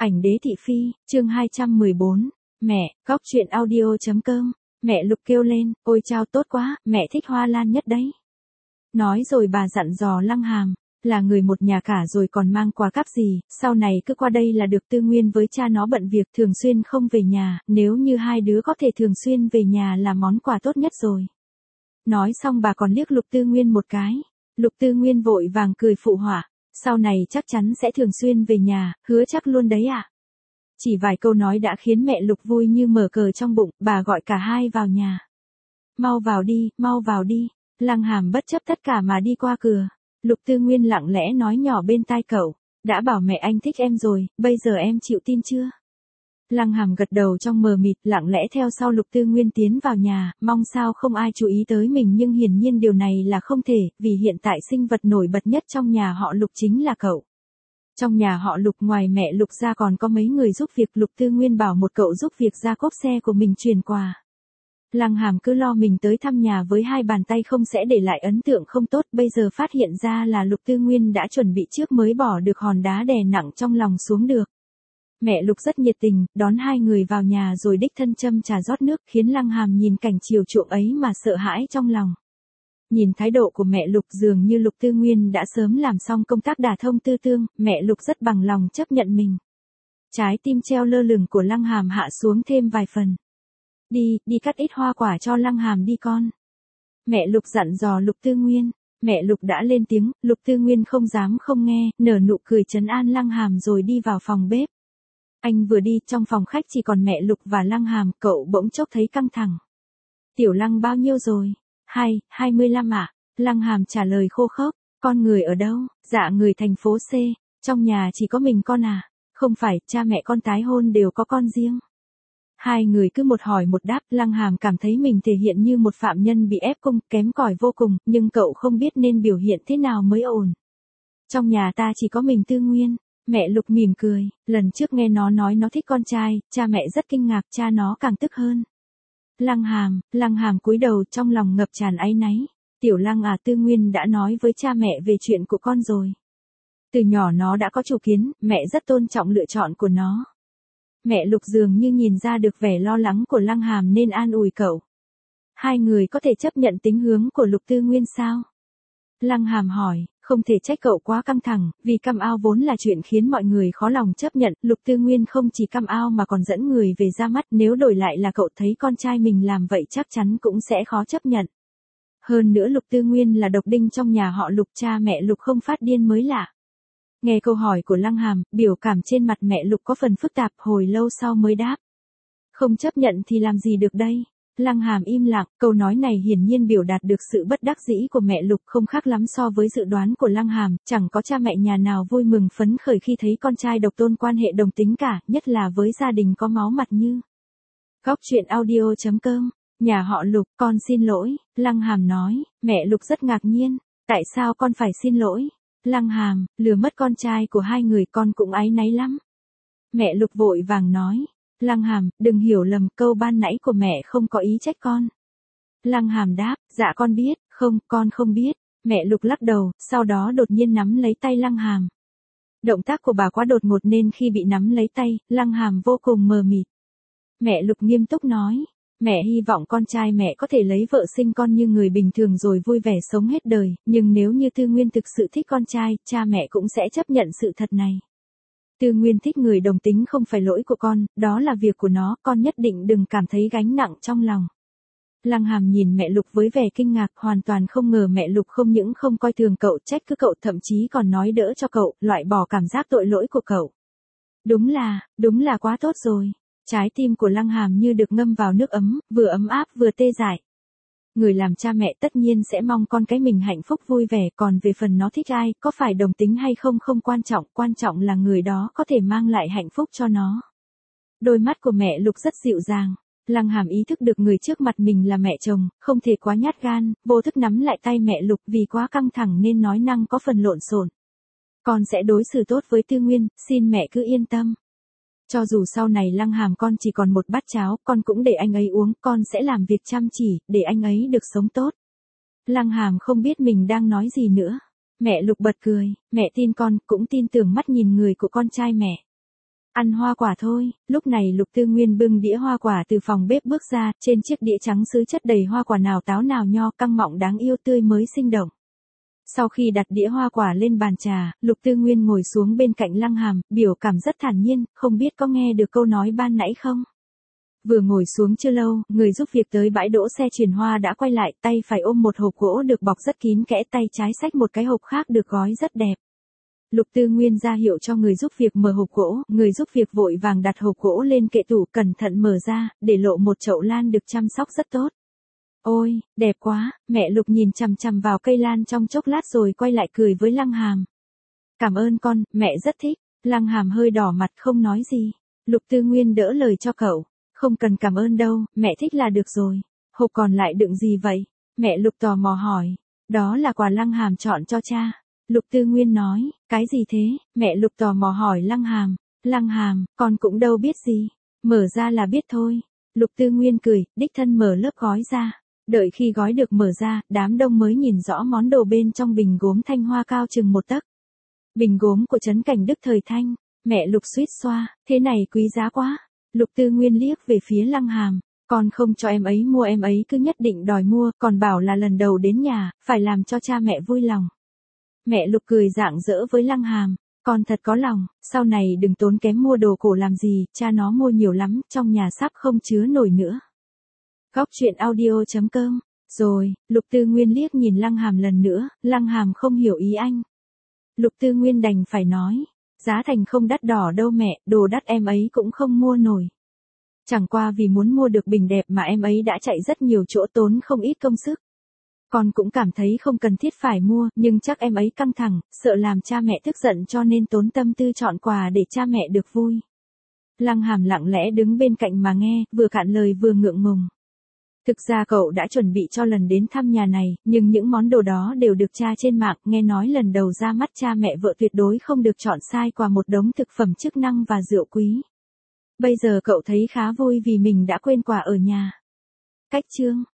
Ảnh đế thị phi, chương 214. Mẹ, góc truyện audio.com. Mẹ Lục kêu lên, ôi chao tốt quá, mẹ thích hoa lan nhất đấy. Nói rồi bà dặn dò Lăng Hàm, là người một nhà cả rồi còn mang quà cáp gì, sau này cứ qua đây là được. Tư Nguyên với cha nó bận việc thường xuyên không về nhà, nếu như hai đứa có thể thường xuyên về nhà là món quà tốt nhất rồi. Nói xong bà còn liếc Lục Tư Nguyên một cái. Lục Tư Nguyên vội vàng cười phụ họa, sau này chắc chắn sẽ thường xuyên về nhà, hứa chắc luôn đấy ạ. Chỉ vài câu nói đã khiến mẹ Lục vui như mở cờ trong bụng, bà gọi cả hai vào nhà. Mau vào đi, Lăng Hàm bất chấp tất cả mà đi qua cửa. Lục Tư Nguyên lặng lẽ nói nhỏ bên tai cậu, đã bảo mẹ anh thích em rồi, bây giờ em chịu tin chưa? Lăng Hàm gật đầu trong mờ mịt, lặng lẽ theo sau Lục Tư Nguyên tiến vào nhà, mong sao không ai chú ý tới mình, nhưng hiển nhiên điều này là không thể, vì hiện tại sinh vật nổi bật nhất trong nhà họ Lục chính là cậu. Trong nhà họ Lục ngoài mẹ Lục ra còn có mấy người giúp việc. Lục Tư Nguyên bảo một cậu giúp việc ra cốp xe của mình truyền quà. Lăng Hàm cứ lo mình tới thăm nhà với hai bàn tay không sẽ để lại ấn tượng không tốt, bây giờ phát hiện ra là Lục Tư Nguyên đã chuẩn bị trước mới bỏ được hòn đá đè nặng trong lòng xuống được. Mẹ Lục rất nhiệt tình, đón hai người vào nhà rồi đích thân châm trà rót nước, khiến Lăng Hàm nhìn cảnh chiều chuộng ấy mà sợ hãi trong lòng. Nhìn thái độ của mẹ Lục dường như Lục Tư Nguyên đã sớm làm xong công tác đả thông tư tưởng, mẹ Lục rất bằng lòng chấp nhận mình. Trái tim treo lơ lửng của Lăng Hàm hạ xuống thêm vài phần. Đi cắt ít hoa quả cho Lăng Hàm đi con. Mẹ Lục dặn dò Lục Tư Nguyên. Mẹ Lục đã lên tiếng, Lục Tư Nguyên không dám không nghe, nở nụ cười trấn an Lăng Hàm rồi đi vào phòng bếp. Anh vừa đi, trong phòng khách chỉ còn mẹ Lục và Lăng Hàm, cậu bỗng chốc thấy căng thẳng. Tiểu Lăng bao nhiêu rồi? 25 ạ. Lăng Hàm trả lời khô khốc. Con người ở đâu? Dạ người thành phố C. Trong nhà chỉ có mình con à? Không phải, cha mẹ con tái hôn đều có con riêng. Hai người cứ một hỏi một đáp, Lăng Hàm cảm thấy mình thể hiện như một phạm nhân bị ép cung, kém cỏi vô cùng, nhưng cậu không biết nên biểu hiện thế nào mới ổn. Trong nhà ta chỉ có mình Tư Nguyên. Mẹ Lục mỉm cười, lần trước nghe nó nói nó thích con trai, cha mẹ rất kinh ngạc, cha nó càng tức hơn. Lăng Hàm cúi đầu trong lòng ngập tràn áy náy. Tiểu Lăng à, Tư Nguyên đã nói với cha mẹ về chuyện của con rồi. Từ nhỏ nó đã có chủ kiến, mẹ rất tôn trọng lựa chọn của nó. Mẹ Lục dường như nhìn ra được vẻ lo lắng của Lăng Hàm nên an ủi cậu. Hai người có thể chấp nhận tính hướng của Lục Tư Nguyên sao? Lăng Hàm hỏi, không thể trách cậu quá căng thẳng, vì căm ao vốn là chuyện khiến mọi người khó lòng chấp nhận. Lục Tư Nguyên không chỉ căm ao mà còn dẫn người về ra mắt, nếu đổi lại là cậu thấy con trai mình làm vậy chắc chắn cũng sẽ khó chấp nhận. Hơn nữa Lục Tư Nguyên là độc đinh trong nhà họ Lục, cha mẹ Lục không phát điên mới lạ. Nghe câu hỏi của Lăng Hàm, biểu cảm trên mặt mẹ Lục có phần phức tạp, hồi lâu sau mới đáp. Không chấp nhận thì làm gì được đây? Lăng Hàm im lặng, câu nói này hiển nhiên biểu đạt được sự bất đắc dĩ của mẹ Lục, không khác lắm so với dự đoán của Lăng Hàm, chẳng có cha mẹ nhà nào vui mừng phấn khởi khi thấy con trai độc tôn quan hệ đồng tính cả, nhất là với gia đình có máu mặt như. Góc truyện audio.com. Nhà họ Lục, con xin lỗi, Lăng Hàm nói. Mẹ Lục rất ngạc nhiên, tại sao con phải xin lỗi? Lăng Hàm, lừa mất con trai của hai người con cũng áy náy lắm. Mẹ Lục vội vàng nói. Lăng Hàm, đừng hiểu lầm, câu ban nãy của mẹ không có ý trách con. Lăng Hàm đáp, dạ con biết, con không biết. Mẹ Lục lắc đầu, sau đó đột nhiên nắm lấy tay Lăng Hàm. Động tác của bà quá đột ngột nên khi bị nắm lấy tay, Lăng Hàm vô cùng mờ mịt. Mẹ Lục nghiêm túc nói, mẹ hy vọng con trai mẹ có thể lấy vợ sinh con như người bình thường rồi vui vẻ sống hết đời, nhưng nếu như Tư Nguyên thực sự thích con trai, cha mẹ cũng sẽ chấp nhận sự thật này. Tư Nguyên thích người đồng tính không phải lỗi của con, đó là việc của nó, con nhất định đừng cảm thấy gánh nặng trong lòng. Lăng Hàm nhìn mẹ Lục với vẻ kinh ngạc, hoàn toàn không ngờ mẹ Lục không những không coi thường cậu, trách cứ cậu, thậm chí còn nói đỡ cho cậu, loại bỏ cảm giác tội lỗi của cậu. Đúng là quá tốt rồi. Trái tim của Lăng Hàm như được ngâm vào nước ấm, vừa ấm áp vừa tê dại. Người làm cha mẹ tất nhiên sẽ mong con cái mình hạnh phúc vui vẻ, còn về phần nó thích ai, có phải đồng tính hay không không quan trọng là người đó có thể mang lại hạnh phúc cho nó. Đôi mắt của mẹ Lục rất dịu dàng. Lăng Hàm ý thức được người trước mặt mình là mẹ chồng, không thể quá nhát gan, vô thức nắm lại tay mẹ Lục, vì quá căng thẳng nên nói năng có phần lộn xộn. Con sẽ đối xử tốt với Tư Nguyên, xin mẹ cứ yên tâm. Cho dù sau này Lăng Hàm con chỉ còn một bát cháo, con cũng để anh ấy uống, con sẽ làm việc chăm chỉ, để anh ấy được sống tốt. Lăng Hàm không biết mình đang nói gì nữa. Mẹ Lục bật cười, mẹ tin con, cũng tin tưởng mắt nhìn người của con trai mẹ. Ăn hoa quả thôi. Lúc này Lục Tư Nguyên bưng đĩa hoa quả từ phòng bếp bước ra, trên chiếc đĩa trắng sứ chất đầy hoa quả nào táo nào nho căng mọng đáng yêu tươi mới sinh động. Sau khi đặt đĩa hoa quả lên bàn trà, Lục Tư Nguyên ngồi xuống bên cạnh Lăng Hàm, biểu cảm rất thản nhiên, không biết có nghe được câu nói ban nãy không? Vừa ngồi xuống chưa lâu, người giúp việc tới bãi đỗ xe chuyển hoa đã quay lại, tay phải ôm một hộp gỗ được bọc rất kín kẽ, tay trái xách một cái hộp khác được gói rất đẹp. Lục Tư Nguyên ra hiệu cho người giúp việc mở hộp gỗ, người giúp việc vội vàng đặt hộp gỗ lên kệ tủ, cẩn thận mở ra, để lộ một chậu lan được chăm sóc rất tốt. Ôi, đẹp quá, mẹ Lục nhìn chằm chằm vào cây lan trong chốc lát rồi quay lại cười với Lăng Hàm. Cảm ơn con, mẹ rất thích. Lăng Hàm hơi đỏ mặt không nói gì. Lục Tư Nguyên đỡ lời cho cậu. Không cần cảm ơn đâu, mẹ thích là được rồi. Hộp còn lại đựng gì vậy? Mẹ Lục tò mò hỏi. Đó là quà Lăng Hàm chọn cho cha. Lục Tư Nguyên nói, cái gì thế? Mẹ Lục tò mò hỏi Lăng Hàm. Lăng Hàm, con cũng đâu biết gì. Mở ra là biết thôi. Lục Tư Nguyên cười, đích thân mở lớp gói ra. Đợi khi gói được mở ra, đám đông mới nhìn rõ món đồ bên trong bình gốm thanh hoa cao chừng 1 tấc. Bình gốm của Trấn Cảnh Đức thời Thanh. Mẹ Lục suýt xoa, thế này quý giá quá. Lục Tư Nguyên liếc về phía Lăng Hàm. Con không cho em ấy mua, em ấy cứ nhất định đòi mua, còn bảo là lần đầu đến nhà, phải làm cho cha mẹ vui lòng. Mẹ Lục cười rạng rỡ với Lăng Hàm. Con thật có lòng, sau này đừng tốn kém mua đồ cổ làm gì, cha nó mua nhiều lắm, trong nhà sắp không chứa nổi nữa. Góc truyện audio.com. Rồi, Lục Tư Nguyên liếc nhìn Lăng Hàm lần nữa, Lăng Hàm không hiểu ý anh. Lục Tư Nguyên đành phải nói, giá thành không đắt đỏ đâu mẹ, đồ đắt em ấy cũng không mua nổi. Chẳng qua vì muốn mua được bình đẹp mà em ấy đã chạy rất nhiều chỗ tốn không ít công sức. Con cũng cảm thấy không cần thiết phải mua, nhưng chắc em ấy căng thẳng, sợ làm cha mẹ tức giận cho nên tốn tâm tư chọn quà để cha mẹ được vui. Lăng Hàm lặng lẽ đứng bên cạnh mà nghe, vừa cạn lời vừa ngượng ngùng. Thực ra cậu đã chuẩn bị cho lần đến thăm nhà này, nhưng những món đồ đó đều được tra trên mạng, nghe nói lần đầu ra mắt cha mẹ vợ tuyệt đối không được chọn sai quà một đống thực phẩm chức năng và rượu quý. Bây giờ cậu thấy khá vui vì mình đã quên quà ở nhà. Cách chương